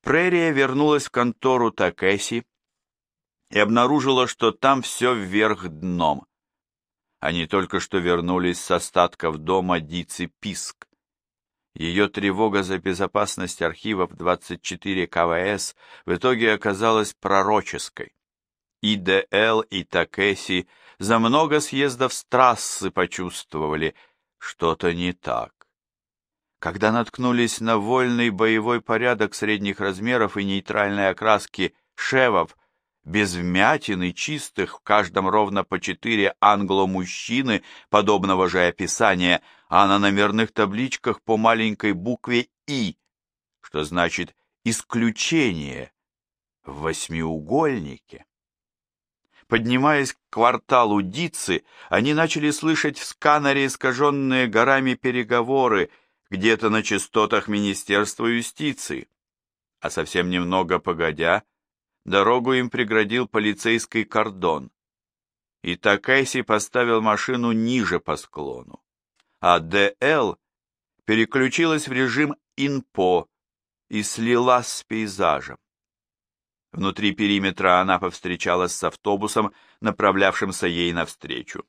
Прерия вернулась в контору Такеси и обнаружила, что там все вверх дном. Они только что вернулись с остатков дома Дицы Писк. Ее тревога за безопасность архивов 24 КВС в итоге оказалась пророческой. И ДЛ, и Такеси за много съездов с трассы почувствовали, что-то не так. Когда наткнулись на вольный боевой порядок средних размеров и нейтральной окраски шевов, без вмятин и чистых, в каждом ровно по 4 англо-мужчины подобного же описания, а на номерных табличках по маленькой букве «И», что значит «исключение» в восьмиугольнике. Поднимаясь к кварталу Дицы, они начали слышать в сканере искаженные горами переговоры где-то на частотах Министерства юстиции. А совсем немного погодя, дорогу им преградил полицейский кордон. И Такеси поставил машину ниже по склону, а ДЛ переключилась в режим инпо и слилась с пейзажем. Внутри периметра она повстречалась с автобусом, направлявшимся ей навстречу.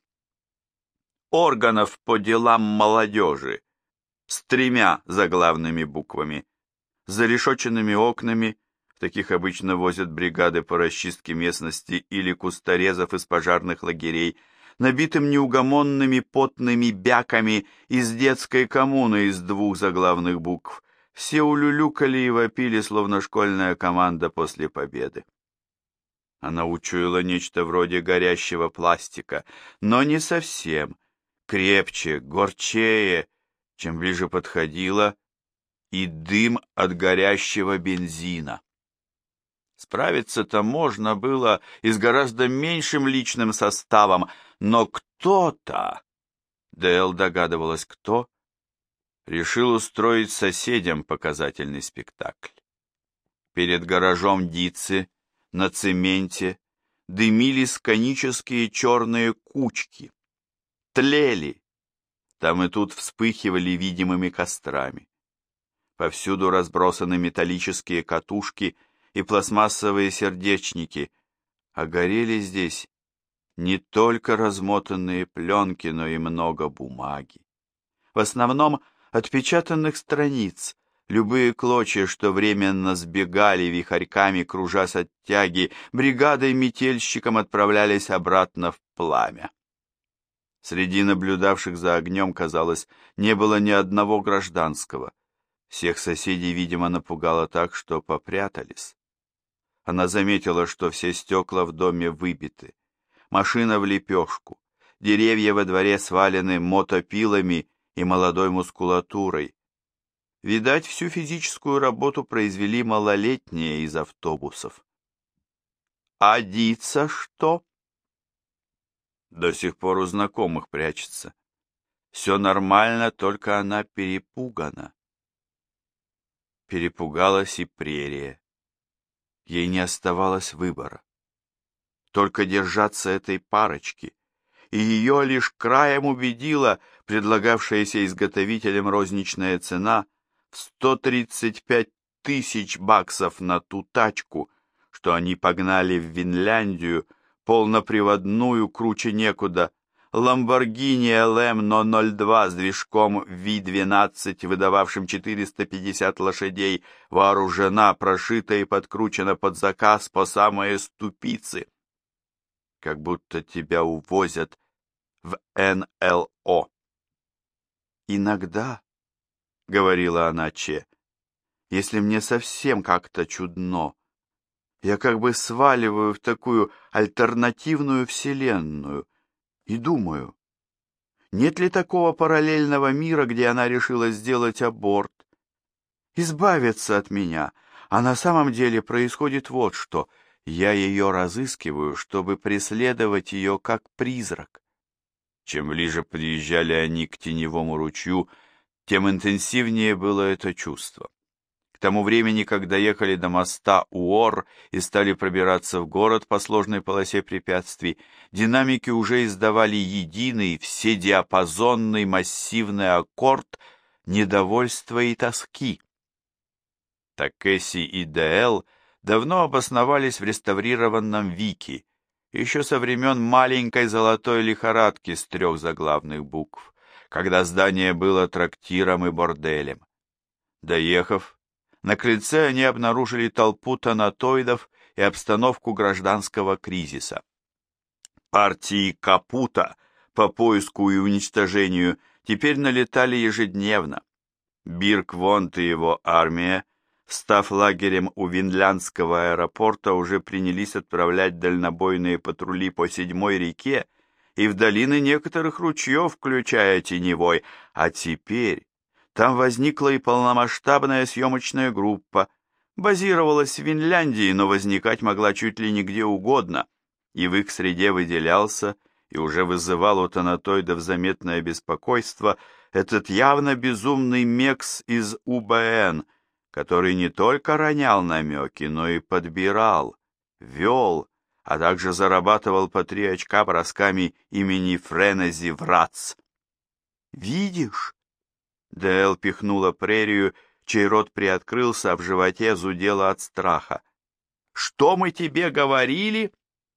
Органов по делам молодежи с 3 заглавными буквами, с зарешоченными окнами, в таких обычно возят бригады по расчистке местности или кусторезов из пожарных лагерей, набитым неугомонными потными бяками из детской коммуны из 2 заглавных букв. Все улюлюкали и вопили, словно школьная команда после победы. Она учуяла нечто вроде горящего пластика, но не совсем, крепче, горчее, чем ближе подходила, и дым от горящего бензина. Справиться-то можно было и с гораздо меньшим личным составом, но кто-то, Дэл догадывалась, кто, решил устроить соседям показательный спектакль. Перед гаражом Дицы на цементе дымились конические черные кучки, тлели, там и тут вспыхивали видимыми кострами. Повсюду разбросаны металлические катушки и пластмассовые сердечники, а горели здесь не только размотанные пленки, но и много бумаги. В основном отпечатанных страниц, любые клочья, что временно сбегали вихарьками, кружась от тяги, бригадой метельщиком отправлялись обратно в пламя. Среди наблюдавших за огнем, казалось, не было ни одного гражданского. Всех соседей, видимо, напугало так, что попрятались. Она заметила, что все стекла в доме выбиты, машина в лепешку, деревья во дворе свалены мотопилами и молодой мускулатурой. Видать, всю физическую работу произвели малолетние из автобусов. А Дица что? До сих пор у знакомых прячется. Все нормально, только она перепугана. Перепугалась и Прерия. Ей не оставалось выбора. Только держаться этой парочки, и ее лишь краем убедила предлагавшаяся изготовителем розничная цена в 135 тысяч баксов на ту тачку, что они погнали в Винляндию, полноприводную, круче некуда, Lamborghini LM 002 с движком V12, выдававшим 450 лошадей, вооружена, прошита и подкручена под заказ по самые ступицы. Как будто тебя увозят в НЛО. «Иногда, — говорила она Че, — если мне совсем как-то чудно, я как бы сваливаю в такую альтернативную вселенную и думаю, нет ли такого параллельного мира, где она решила сделать аборт, избавиться от меня, а на самом деле происходит вот что — я ее разыскиваю, чтобы преследовать ее как призрак». Чем ближе подъезжали они к теневому ручью, тем интенсивнее было это чувство. К тому времени, когда ехали до моста Уор и стали пробираться в город по сложной полосе препятствий, динамики уже издавали единый, вседиапазонный массивный аккорд недовольства и тоски. Такеси и ДЛ давно обосновались в реставрированном Вики, еще со времен маленькой золотой лихорадки с 3 заглавных букв, когда здание было трактиром и борделем. Доехав, на крыльце они обнаружили толпу тонатоидов и обстановку гражданского кризиса. Партии Капута по поиску и уничтожению теперь налетали ежедневно. Бирк-Вонт и его армия, став лагерем у Винляндского аэропорта, уже принялись отправлять дальнобойные патрули по 7-й реке и в долины некоторых ручьев, включая Теневой, а теперь там возникла и полномасштабная съемочная группа, базировалась в Финляндии, но возникать могла чуть ли не где угодно, и в их среде выделялся и уже вызывал у тонатоидов заметное беспокойство этот явно безумный мекс из УБН, который не только ронял намеки, но и подбирал, вел, а также зарабатывал по 3 очка бросками имени Френези Врац. «Видишь?» Дэл пихнула прерию, чей рот приоткрылся, а в животе зудело от страха. «Что мы тебе говорили?»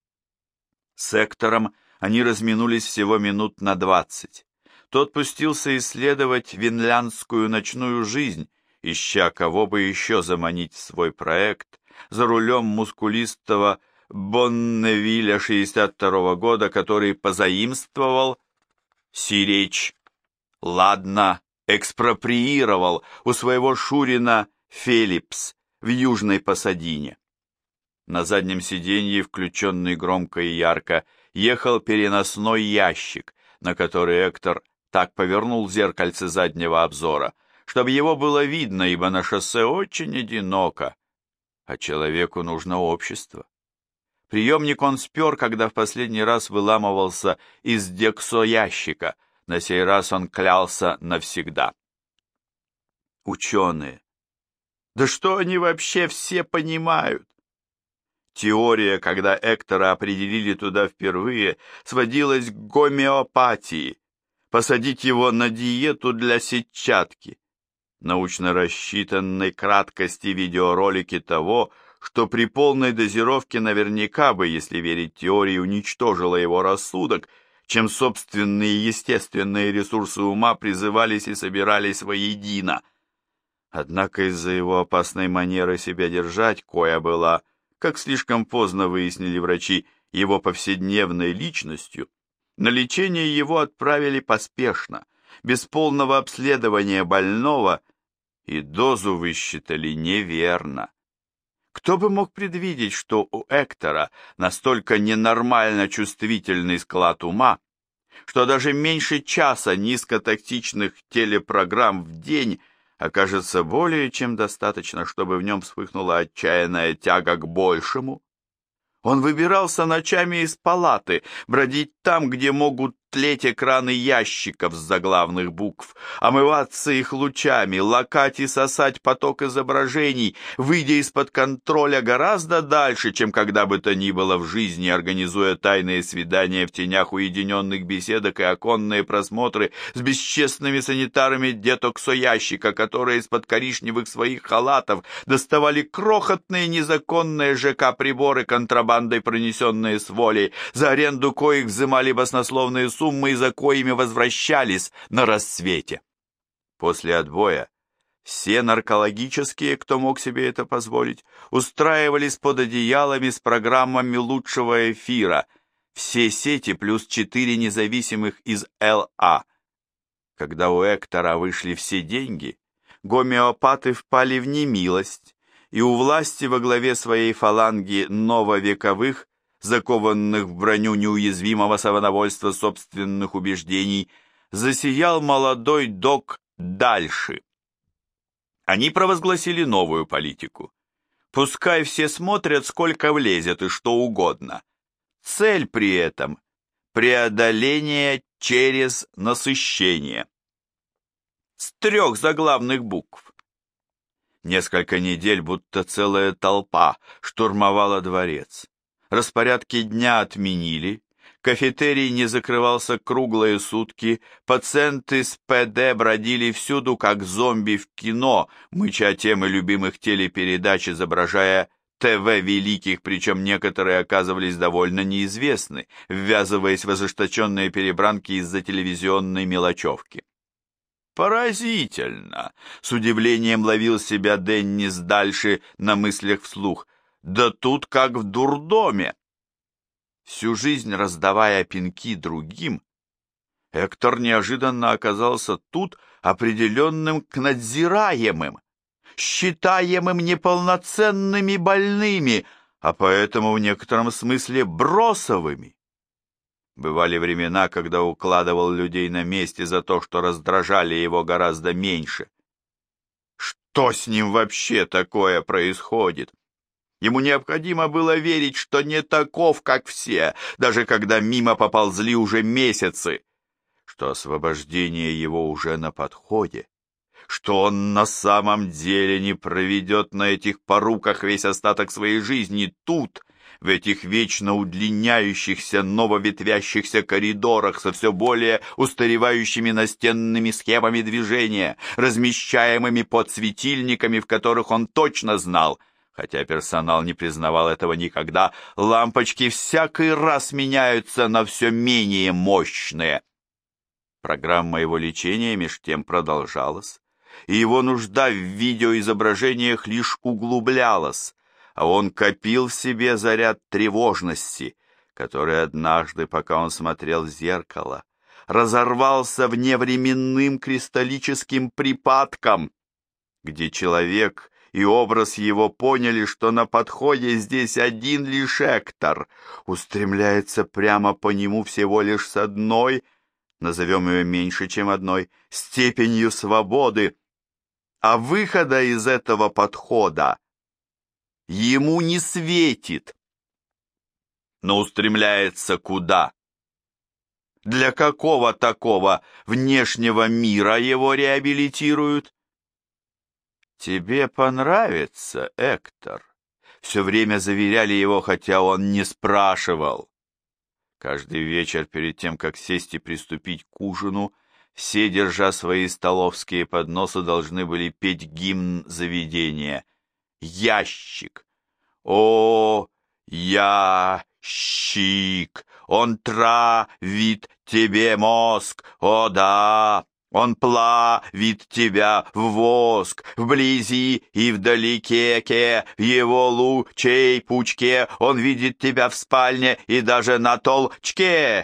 С Эктором они разминулись всего минут на 20. Тот пустился исследовать винляндскую ночную жизнь, ища кого бы еще заманить в свой проект, за рулем мускулистого Бонневиля 62-го года, который позаимствовал сиречь. Ладно, экспроприировал у своего шурина Фелипс в Южной Пасадине. На заднем сиденье, включенный громко и ярко, ехал переносной ящик, на который Эктор так повернул зеркальце заднего обзора, чтобы его было видно, ибо на шоссе очень одиноко, а человеку нужно общество. Приемник он спер, когда в последний раз выламывался из дексо-ящика, на сей раз он клялся навсегда. Ученые. Да что они вообще все понимают? Теория, когда Эктора определили туда впервые, сводилась к гомеопатии, посадить его на диету для сетчатки, научно рассчитанной краткости видеоролики того, что при полной дозировке наверняка бы, если верить теории, уничтожило его рассудок, чем собственные естественные ресурсы ума призывались и собирались воедино. Однако из-за его опасной манеры себя держать, коя была, как слишком поздно выяснили врачи, его повседневной личностью, на лечение его отправили поспешно, без полного обследования больного, и дозу высчитали неверно. Кто бы мог предвидеть, что у Эктора настолько ненормально чувствительный склад ума, что даже меньше часа низкотактичных телепрограмм в день окажется более чем достаточно, чтобы в нем вспыхнула отчаянная тяга к большему? Он выбирался ночами из палаты, бродить там, где могут тлеть экраны ящиков с заглавных букв, омываться их лучами, лакать и сосать поток изображений, выйдя из-под контроля гораздо дальше, чем когда бы то ни было в жизни, организуя тайные свидания в тенях уединенных беседок и оконные просмотры с бесчестными санитарами детоксо-ящика, которые из-под коричневых своих халатов доставали крохотные незаконные ЖК-приборы, контрабандой пронесенные с волей, за аренду коих взымали баснословные суммы и за коими возвращались на рассвете. После отбоя все наркологические, кто мог себе это позволить, устраивались под одеялами с программами лучшего эфира, все сети плюс 4 независимых из ЛА. Когда у Эктора вышли все деньги, гомеопаты впали в немилость, и у власти во главе своей фаланги нововековых, закованных в броню неуязвимого самодовольства собственных убеждений, засиял молодой док Дальше. Они провозгласили новую политику. Пускай все смотрят, сколько влезет и что угодно. Цель при этом – преодоление через насыщение. С 3 заглавных букв. Несколько недель, будто целая толпа, штурмовала дворец. Распорядки дня отменили, Кафетерий не закрывался круглые сутки, пациенты с ПД бродили всюду, как зомби в кино, мыча темы любимых телепередач, изображая ТВ великих, причем некоторые оказывались довольно неизвестны, ввязываясь в ожесточенные перебранки из-за телевизионной мелочевки. «Поразительно!» — с удивлением ловил себя Деннис дальше на мыслях вслух. «Да тут как в дурдоме!» Всю жизнь раздавая пинки другим, Эктор неожиданно оказался тут определенным к надзираемым, считаемым неполноценными больными, а поэтому в некотором смысле бросовыми. Бывали времена, когда укладывал людей на месте за то, что раздражали его гораздо меньше. Что с ним вообще такое происходит? Ему необходимо было верить, что не таков, как все, даже когда мимо поползли уже месяцы, что освобождение его уже на подходе, что он на самом деле не проведет на этих поруках весь остаток своей жизни тут, в этих вечно удлиняющихся, нововетвящихся коридорах со все более устаревающими настенными схемами движения, размещаемыми под светильниками, в которых он точно знал, хотя персонал не признавал этого никогда, лампочки всякий раз меняются на все менее мощные. Программа его лечения меж тем продолжалась, и его нужда в видеоизображениях лишь углублялась, а он копил в себе заряд тревожности, который однажды, пока он смотрел в зеркало, разорвался вневременным кристаллическим припадком, где человек и образ его поняли, что на подходе здесь один лишь Эктор, устремляется прямо по нему всего лишь с одной, назовем ее меньше, чем одной, степенью свободы, а выхода из этого подхода ему не светит. Но устремляется куда? Для какого такого внешнего мира его реабилитируют? «Тебе понравится, Эктор», — все время заверяли его, хотя он не спрашивал. Каждый вечер перед тем, как сесть и приступить к ужину, все, держа свои столовские подносы, должны были петь гимн заведения. «Ящик! О, ящик! Он травит тебе мозг! О, да! Он плавит тебя в воск, вблизи и вдалеке, в его лучей пучке, он видит тебя в спальне и даже на толчке.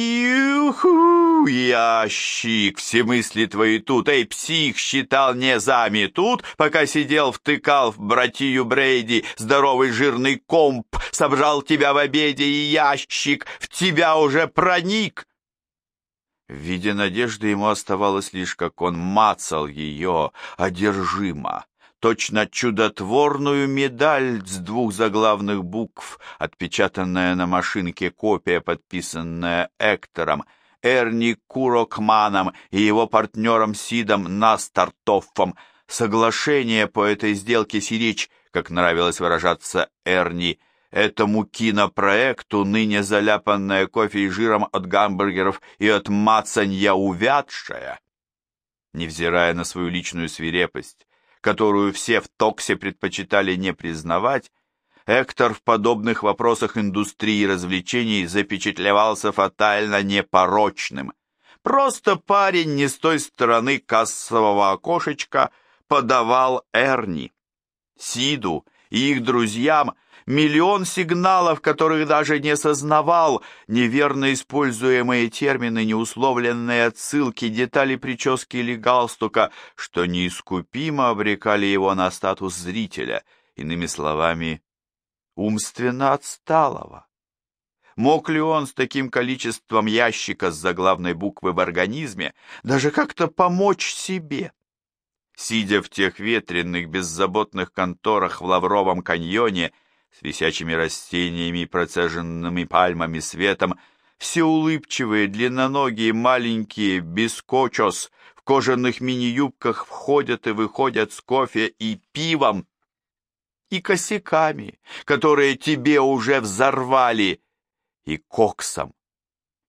Юху, ящик, все мысли твои тут, эй, псих, считал незами тут, пока сидел, втыкал в братью Брейди здоровый жирный комп, собрал тебя в обеде, и ящик в тебя уже проник». В виде надежды ему оставалось лишь, как он мацал ее одержимо, точно чудотворную медаль с 2 заглавных букв, отпечатанная на машинке копия, подписанная Эктором, Эрни Курокманом и его партнером Сидом Настартоффом. Соглашение по этой сделке сиречь, как нравилось выражаться Эрни, этому кинопроекту, ныне заляпанное кофе и жиром от гамбургеров и от мацанья увядшая. Невзирая на свою личную свирепость, которую все в Токсе предпочитали не признавать, Эктор в подобных вопросах индустрии развлечений запечатлевался фатально непорочным. Просто парень не с той стороны кассового окошечка подавал Эрни, Сиду и их друзьям миллион сигналов, которых даже не сознавал, неверно используемые термины, неусловленные отсылки, детали прически или галстука, что неискупимо обрекали его на статус зрителя, иными словами, умственно отсталого. Мог ли он с таким количеством ящика с заглавной буквы в организме даже как-то помочь себе? Сидя в тех ветреных, беззаботных конторах в Лавровом каньоне, с висячими растениями и процеженными пальмами светом, все улыбчивые, длинноногие, маленькие, бискочос, в кожаных мини-юбках входят и выходят с кофе и пивом, и косяками, которые тебе уже взорвали, и коксом,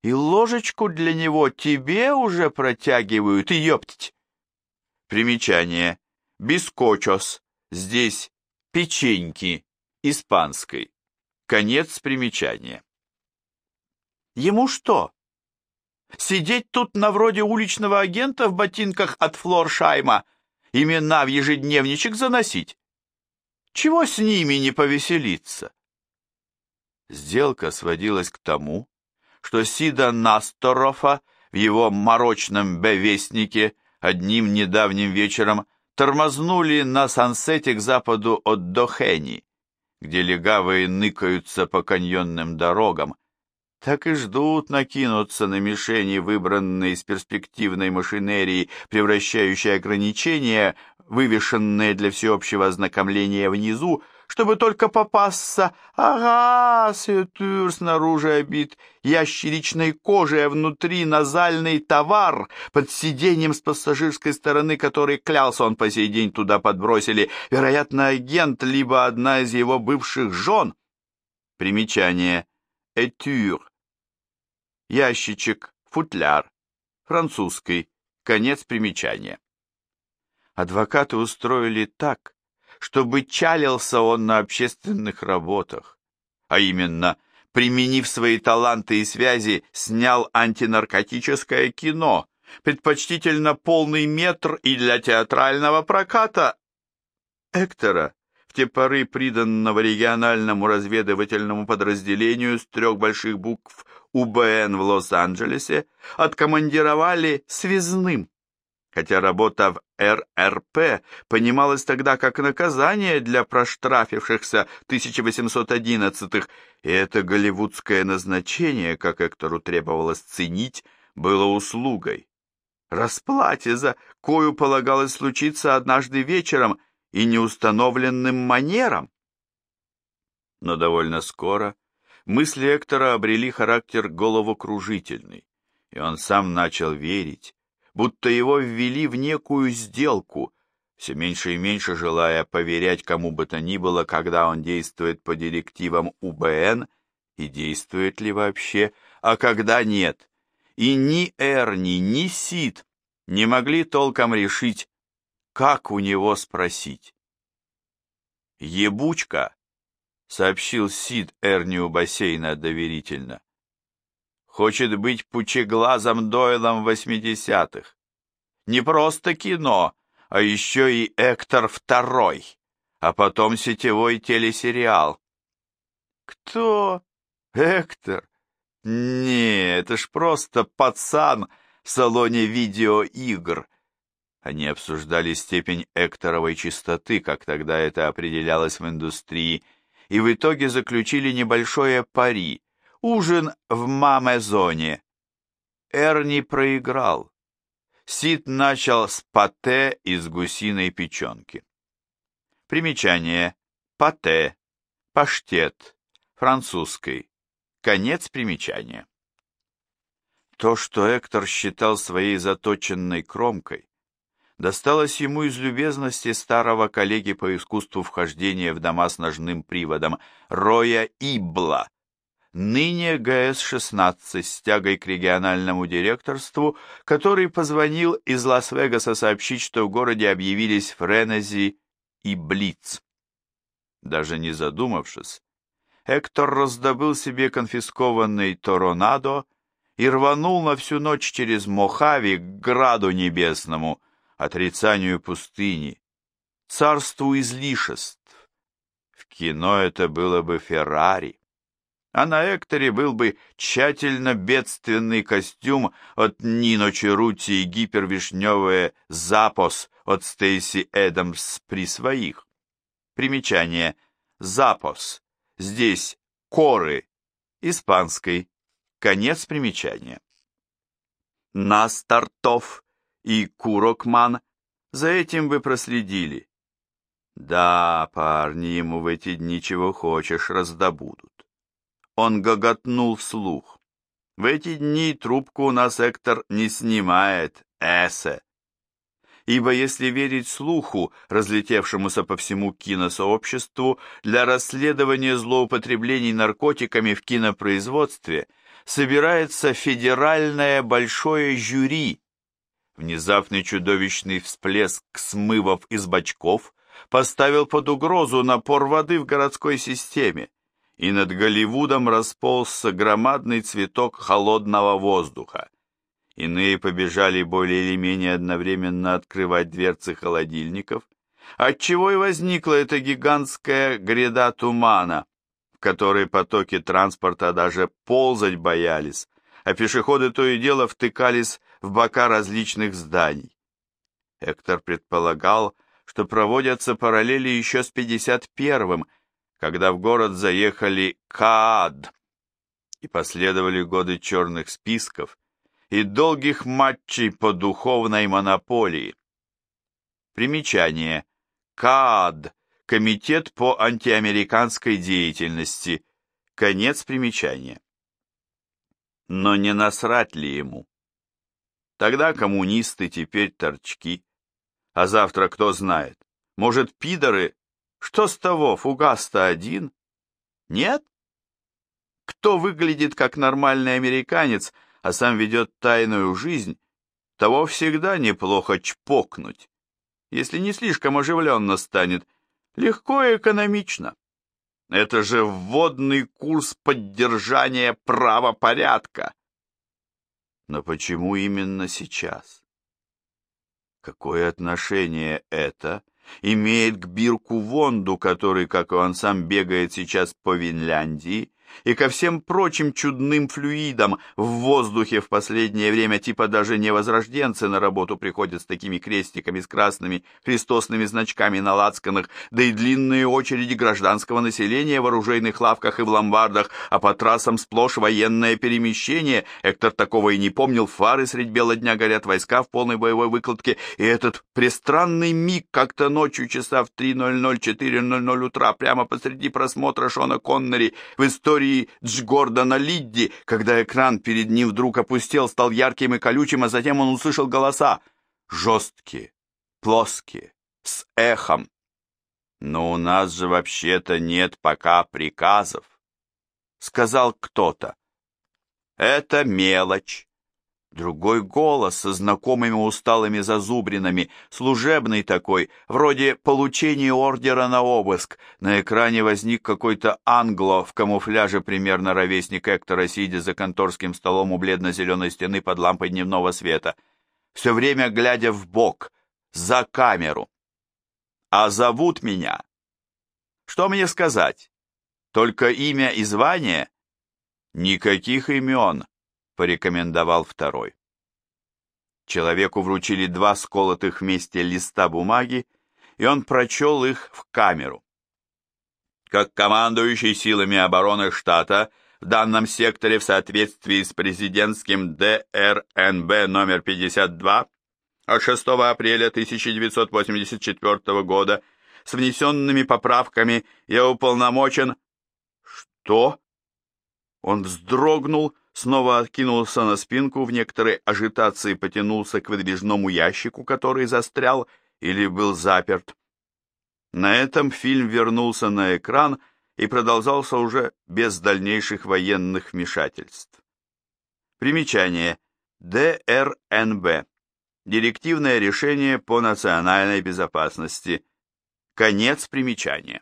И ложечку для него тебе уже протягивают, и ёптить. Примечание. Бискочос. Здесь печеньки испанской. Конец примечания. Ему что? Сидеть тут на вроде уличного агента в ботинках от Флоршайма, имена в ежедневничек заносить? Чего с ними не повеселиться? Сделка сводилась к тому, что Сида Насторофа в его морочном «Б-вестнике» одним недавним вечером тормознули на сансете к западу от Дохени, где легавые ныкаются по каньонным дорогам, так и ждут накинуться на мишени, выбранные из перспективной машинерии, превращающей ограничения, вывешенные для всеобщего ознакомления внизу, чтобы только попасться. Ага, сетур, снаружи обит ящеричной кожей, а внутри назальный товар под сиденьем с пассажирской стороны, который, клялся, он по сей день туда подбросили, вероятно, агент, либо одна из его бывших жен. Примечание. Этюр. Ящичек, футляр. Французский. Конец примечания. Адвокаты устроили так, чтобы чалился он на общественных работах, а именно, применив свои таланты и связи, снял антинаркотическое кино, предпочтительно полный метр и для театрального проката. Эктора, в те поры приданного региональному разведывательному подразделению с 3 больших букв УБН в Лос-Анджелесе, откомандировали связным, хотя работа в РРП понималась тогда как наказание для проштрафившихся 1811-х, и это голливудское назначение, как Эктору требовалось ценить, было услугой. Расплате за кою полагалось случиться однажды вечером и неустановленным манером. Но довольно скоро мысли Эктора обрели характер головокружительный, и он сам начал верить, будто его ввели в некую сделку, все меньше и меньше желая поверять кому бы то ни было, когда он действует по директивам УБН, и действует ли вообще, а когда нет. И ни Эрни, ни Сид не могли толком решить, как у него спросить. «Ебучка», — сообщил Сид Эрни у бассейна доверительно, — «хочет быть пучеглазым Дойлом 80-х. Не просто кино, а еще и Эктор II, а потом сетевой телесериал». «Кто? Эктор? Не, это ж просто пацан в салоне видеоигр». Они обсуждали степень Экторовой чистоты, как тогда это определялось в индустрии, и в итоге заключили небольшое пари – ужин в маме-зоне. Эрни проиграл. Сид начал с пате из гусиной печенки. Примечание. Пате. Паштет. Французской. Конец примечания. То, что Эктор считал своей заточенной кромкой, досталось ему из любезности старого коллеги по искусству вхождения в дома с ножным приводом Роя Ибла, ныне ГС-16 с тягой к региональному директорству, который позвонил из Лас-Вегаса сообщить, что в городе объявились Френези и Блиц. Даже не задумавшись, Эктор раздобыл себе конфискованный Торонадо и рванул на всю ночь через Мохави к Граду Небесному, отрицанию пустыни, царству излишеств. В кино это было бы Феррари, а на Экторе был бы тщательно бедственный костюм от Нино Черути и гипервишневое «Запос» от Стейси Эдамс при своих. Примечание. «Запос». Здесь «коры» испанской. Конец примечания. Настартов и Курокман за этим бы проследили. Да, парни ему в эти дни чего хочешь раздобудут. Он гоготнул вслух. В эти дни трубку у нас Эктор не снимает, эссе. Ибо если верить слуху, разлетевшемуся по всему киносообществу, для расследования злоупотреблений наркотиками в кинопроизводстве собирается федеральное большое жюри. Внезапный чудовищный всплеск смывов из бачков поставил под угрозу напор воды в городской системе, и над Голливудом расползся громадный цветок холодного воздуха. Иные побежали более или менее одновременно открывать дверцы холодильников, отчего и возникла эта гигантская гряда тумана, в которой потоки транспорта даже ползать боялись, а пешеходы то и дело втыкались в бока различных зданий. Эктор предполагал, что проводятся параллели еще с 51-м, когда в город заехали КААД, и последовали годы черных списков и долгих матчей по духовной монополии. Примечание. КААД – Комитет по антиамериканской деятельности. Конец примечания. Но не насрать ли ему? Тогда коммунисты, теперь торчки. А завтра кто знает? Может, пидоры? Что с того, фугас-то один? Нет? Кто выглядит как нормальный американец, а сам ведет тайную жизнь, того всегда неплохо чпокнуть. Если не слишком оживленно станет, легко и экономично. Это же вводный курс поддержания правопорядка. Но почему именно сейчас? Какое отношение это имеет к Бирку Вонду, который, как и он сам, бегает сейчас по Финляндии, и ко всем прочим чудным флюидам в воздухе в последнее время, типа даже невозрожденцы на работу приходят с такими крестиками с красными крестосными значками на лацканах, да и длинные очереди гражданского населения в оружейных лавках и в ломбардах, а по трассам сплошь военное перемещение. Эктор такого и не помнил, фары средь бела дня горят, войска в полной боевой выкладке, и этот престранный миг как-то ночью часа в 3:00-4:00 утра, прямо посреди просмотра Шона Коннери в истории Дж. Гордона Лидди, когда экран перед ним вдруг опустел, стал ярким и колючим, а затем он услышал голоса. Жесткие, плоские, с эхом. Но у нас же вообще-то нет пока приказов, сказал кто-то. Это мелочь. Другой голос со знакомыми усталыми зазубринами, служебный такой, вроде получения ордера на обыск. На экране возник какой-то англо в камуфляже, примерно ровесник Эктора, сидя за конторским столом у бледно-зеленой стены под лампой дневного света, все время глядя в бок, за камеру. А зовут меня? Что мне сказать? Только имя и звание? Никаких имен, порекомендовал второй. Человеку вручили 2 сколотых вместе листа бумаги, и он прочел их в камеру. Как командующий силами обороны штата в данном секторе в соответствии с президентским ДРНБ номер 52 от 6 апреля 1984 года с внесенными поправками я уполномочен... Что? Он вздрогнул, снова откинулся на спинку, в некоторой ажитации потянулся к выдвижному ящику, который застрял или был заперт. На этом фильм вернулся на экран и продолжался уже без дальнейших военных вмешательств. Примечание. ДРНБ. Директивное решение по национальной безопасности. Конец примечания.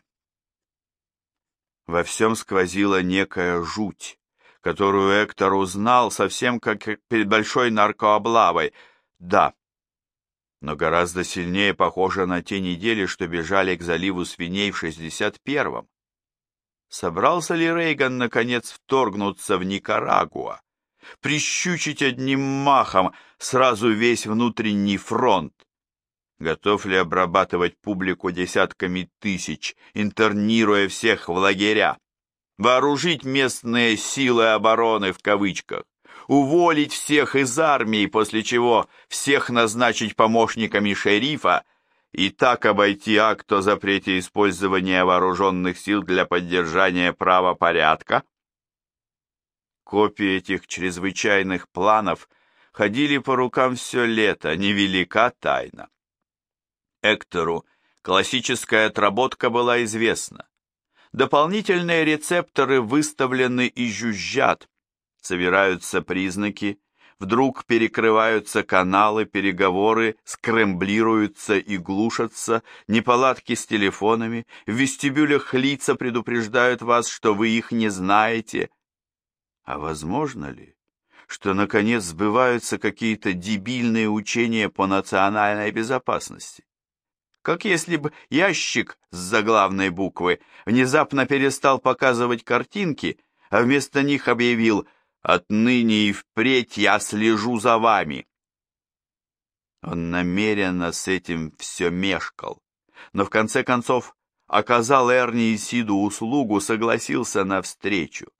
Во всем сквозила некая жуть, которую Эктор узнал совсем как перед большой наркооблавой. Да, но гораздо сильнее похоже на те недели, что бежали к заливу свиней в 61-м. Собрался ли Рейган наконец вторгнуться в Никарагуа, прищучить одним махом сразу весь внутренний фронт? Готов ли обрабатывать публику десятками тысяч, интернируя всех в лагеря? Вооружить местные силы обороны в кавычках, уволить всех из армии, после чего всех назначить помощниками шерифа и так обойти акт о запрете использования вооруженных сил для поддержания правопорядка? Копии этих чрезвычайных планов ходили по рукам все лето, невелика тайна. Эктору классическая отработка была известна. Дополнительные рецепторы выставлены и жужжат. собираются признаки, вдруг перекрываются каналы, переговоры скрэмблируются и глушатся, неполадки с телефонами, в вестибюлях лица предупреждают вас, что вы их не знаете. А возможно ли, что наконец сбываются какие-то дебильные учения по национальной безопасности? Как если бы ящик с заглавной буквы внезапно перестал показывать картинки, а вместо них объявил: «Отныне и впредь я слежу за вами». Он намеренно с этим все мешкал, но в конце концов оказал Эрни и Сиду услугу, согласился на встречу.